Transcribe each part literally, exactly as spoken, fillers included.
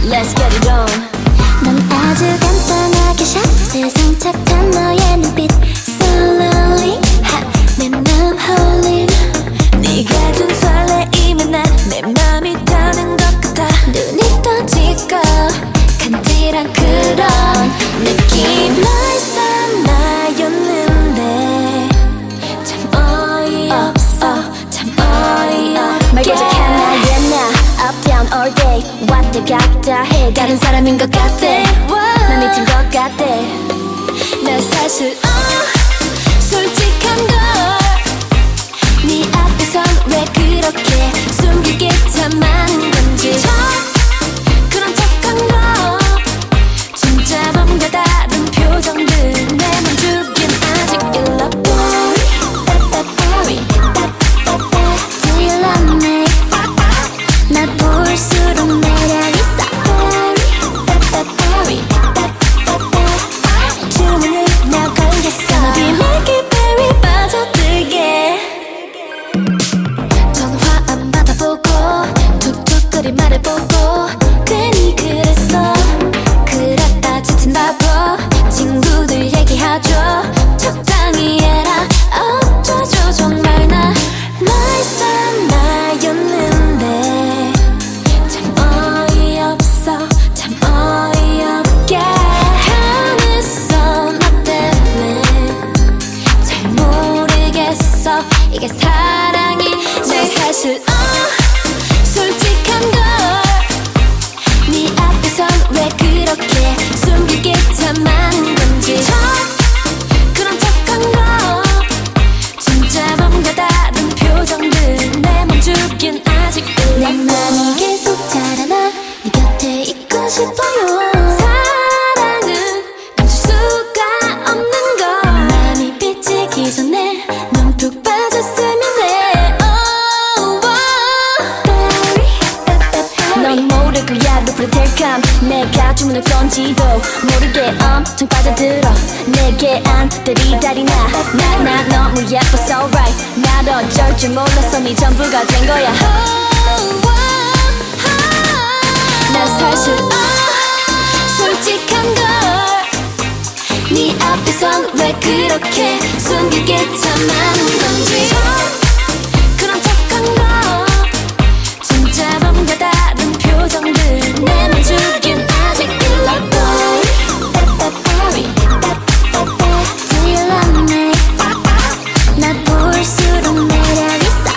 Let's get it on. 넌 아주 간단하게 샷 세상 착한 너의 눈빛 Slowly 내 맘 홀린 네가 준 설레임에 난 내 맘이 타는 것 같아. 눈이 떠지고 간지런 그런 느낌 너였어 나였는데 참 어이없어 참 어이없게 말 고작한 나의 나 Up down all day 왔다 갔다 해 다른 사람인 것 같아 난 미친 것 같아 난 사실 어 솔직한 걸 네 앞에선 왜 그렇게 숨길 게 참 많은 건지 척 그런 척한 거 진짜 뭔가 다른 표정들 내 맘 주긴 아직 일러 Boy Do you love me 나 볼수록 매력 있어 주문을 나 걸겠어 Gonna be make it very 빠져들게 전화 안 받아보고 툭툭거리 말해보고 괜히 그랬어 그랬다 지친다고 친구들 얘기하죠 적당히 해라 어쩌죠 정말 나 너였어 나였는데 참 어이없어 참 어이없게 변했어 나 때문에 잘 모르겠어 이게 사랑인지 난 사실 어 솔직한 걸 네 앞에선 왜 그렇게 숨길 게 참 많은 건지 척 그런 척한 거 진짜 뭔가 다른 표정들 내 맘 주긴 아직 내 일러 맘이 계속 자라나 네 곁에 있고 싶어요 사랑은 감출 수가 없는 걸 맘이 삐지기 전에 넌 푹 빠졌으면 해 oh, oh. 넌 모르고야 루프를 텔감 내가 주문을 건지도 모르게 엄청 빠져들어 내게 안 들이다리나 나나 너무 예뻐 so right 나도 어쩔 줄 몰랐어 네 전부가 된 거야 oh, oh, oh. 난 사실 어 솔직한 걸 네 앞에선 왜 그렇게 숨길 게 참 많은 건지 그런 척한 거 진짜 뭔가 다른 표정들 내 맘 주긴 아직 일러 Boy Do you love me 나 볼수록 매력 있어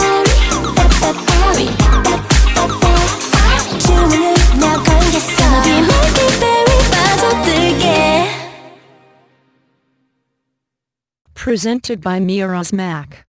주문을 나 걸겠어 Gonna be make it very 빠져들게 Presented by Miraz Mac.